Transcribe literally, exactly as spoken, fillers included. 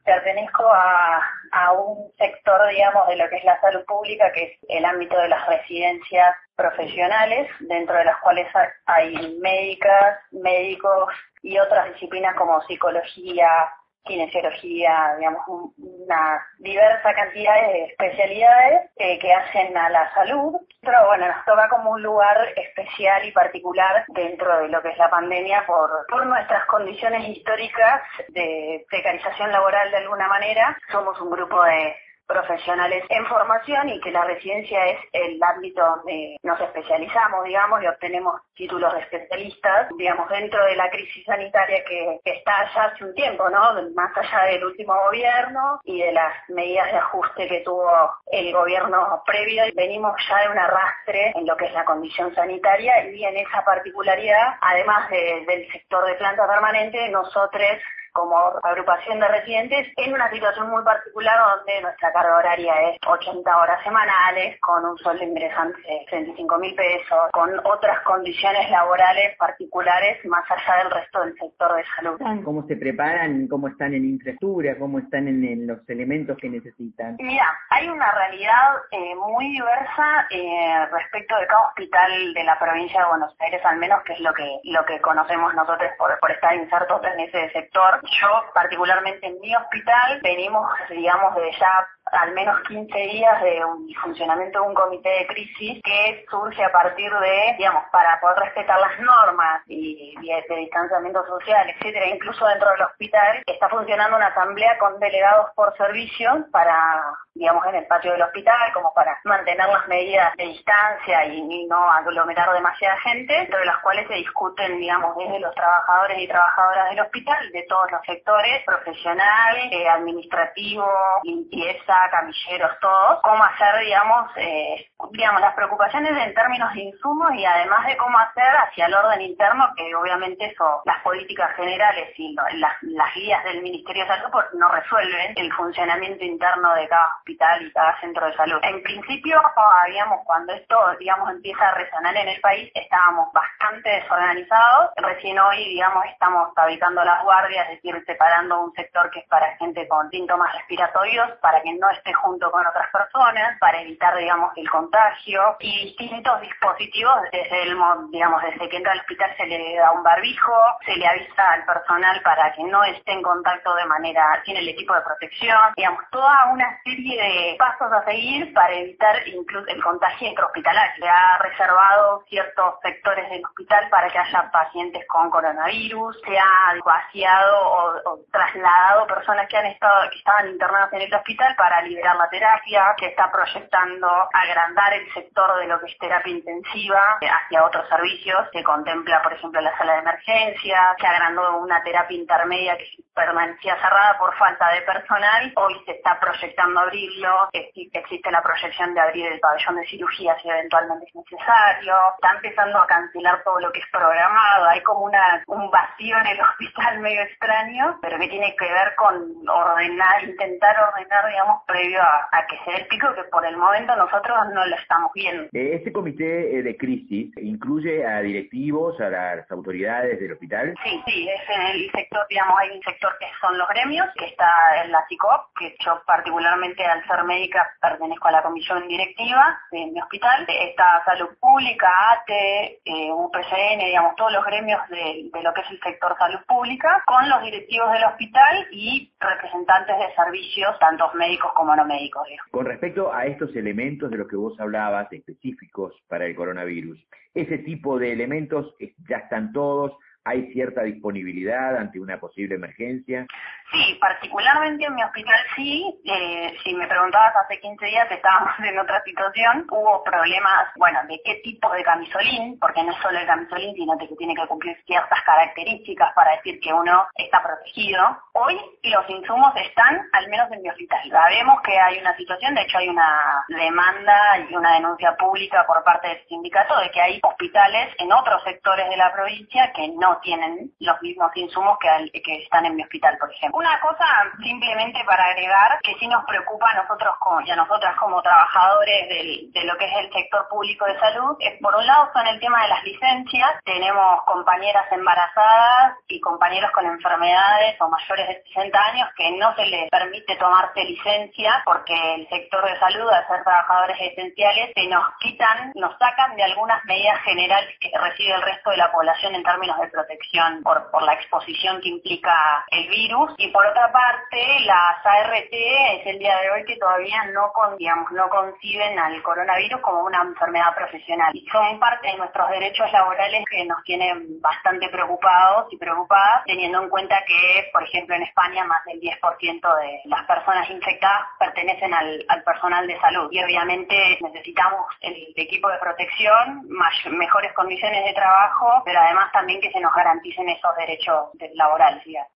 pertenezco a, a un sector, digamos, de lo que es la salud pública, que es el ámbito de las residencias profesionales, dentro de las cuales hay médicas, médicos y otras disciplinas como psicología, kinesiología, digamos, una diversa cantidad de especialidades eh, que hacen a la salud. Pero bueno, nos toca como un lugar especial y particular dentro de lo que es la pandemia por, por nuestras condiciones históricas de precarización laboral de alguna manera. Somos un grupo de profesionales en formación y que la residencia es el ámbito donde nos especializamos, digamos, y obtenemos títulos de especialistas, digamos, dentro de la crisis sanitaria que, que está ya hace un tiempo, ¿no? Más allá del último gobierno y de las medidas de ajuste que tuvo el gobierno previo, venimos ya de un arrastre en lo que es la condición sanitaria y en esa particularidad, además de, del sector de planta permanente, nosotros como agrupación de residentes, en una situación muy particular donde nuestra carga horaria es ochenta horas semanales, con un sueldo ingresante de treinta y cinco mil pesos, con otras condiciones laborales particulares más allá del resto del sector de salud. ¿Cómo se preparan? ¿Cómo están en infraestructura? ¿Cómo están en, en los elementos que necesitan? Mira, hay una realidad eh, muy diversa eh, respecto de cada hospital de la provincia de Buenos Aires, al menos, que es lo que lo que conocemos nosotros por, por estar insertos en ese sector. Yo, particularmente en mi hospital, venimos, digamos, de ya al menos quince días de un funcionamiento de un comité de crisis que surge a partir de, digamos, para poder respetar las normas y, y de distanciamiento social, etcétera, incluso dentro del hospital, está funcionando una asamblea con delegados por servicio para, digamos, en el patio del hospital, como para mantener las medidas de distancia y, y no aglomerar demasiada gente, dentro de las cuales se discuten, digamos, desde los trabajadores y trabajadoras del hospital, de todos los sectores, profesional, eh, administrativo, limpieza, camilleros, todos, cómo hacer, digamos, eh, digamos, las preocupaciones en términos de insumos y además de cómo hacer hacia el orden interno, que obviamente eso, las políticas generales y lo, las, las guías del Ministerio de Salud no resuelven el funcionamiento interno de cada hospital y cada centro de salud. En principio, habíamos, cuando esto, digamos, empieza a resonar en el país, estábamos bastante desorganizados. Recién hoy, digamos, estamos habitando las guardias, es decir, separando un sector que es para gente con síntomas respiratorios, para que no esté junto con otras personas, para evitar, digamos, el contagio, y distintos dispositivos desde el, digamos, desde que entra al hospital se le da un barbijo, se le avisa al personal para que no esté en contacto de manera, sin el equipo de protección, digamos, toda una serie de pasos a seguir para evitar incluso el contagio intrahospitalario. Se ha reservado ciertos sectores del hospital para que haya pacientes con coronavirus, se ha vaciado o, o trasladado personas que han estado, que estaban internadas en el hospital para liberar la terapia, que está proyectando agrandar el sector de lo que es terapia intensiva hacia otros servicios, que contempla, por ejemplo, la sala de emergencia, se agrandó una terapia intermedia que permanecía cerrada por falta de personal, hoy se está proyectando abrirlo, existe la proyección de abrir el pabellón de cirugía si eventualmente es necesario, está empezando a cancelar todo lo que es programado, hay como una un vacío en el hospital medio extraño, pero que tiene que ver con ordenar, intentar ordenar, digamos, previo a, a que se dé el pico, que por el momento nosotros no lo estamos viendo. ¿Este comité de crisis incluye a directivos, a las autoridades del hospital? Sí, sí, es en el sector, digamos, hay un sector que son los gremios, que está en la SICOP, que yo particularmente al ser médica pertenezco a la comisión directiva de mi hospital, está Salud Pública, A T E, eh, U P C N, digamos, todos los gremios de, de lo que es el sector salud pública, con los directivos del hospital y representantes de servicios, tanto médicos como no médicos. Digamos. Con respecto a estos elementos de los que vos hablabas, específicos para el coronavirus, ¿ese tipo de elementos ya están todos? ¿Hay cierta disponibilidad ante una posible emergencia? Sí, particularmente en mi hospital sí. Eh, si me preguntabas hace quince días, estábamos en otra situación. Hubo problemas, bueno, de qué tipo de camisolín, porque no es solo el camisolín, sino que tiene que cumplir ciertas características para decir que uno está protegido. Hoy los insumos están, al menos en mi hospital. Sabemos que hay una situación, de hecho hay una demanda y una denuncia pública por parte del sindicato de que hay hospitales en otros sectores de la provincia que no no tienen los mismos insumos que, al, que están en mi hospital, por ejemplo. Una cosa simplemente para agregar que sí nos preocupa a nosotros como, y a nosotras como trabajadores del, de lo que es el sector público de salud, es por un lado son el tema de las licencias. Tenemos compañeras embarazadas y compañeros con enfermedades o mayores de sesenta años que no se les permite tomarse licencia porque el sector de salud, al ser trabajadores esenciales, se nos quitan, nos sacan de algunas medidas generales que recibe el resto de la población en términos de protección por, por la exposición que implica el virus. Y por otra parte, las A R T es el día de hoy que todavía no, con, digamos, no conciben al coronavirus como una enfermedad profesional. Y son parte de nuestros derechos laborales que nos tienen bastante preocupados y preocupadas, teniendo en cuenta que, por ejemplo, en España más del diez por ciento de las personas infectadas pertenecen al, al personal de salud. Y obviamente necesitamos el equipo de protección, may- mejores condiciones de trabajo, pero además también que se nos garanticen esos derechos laborales, digamos.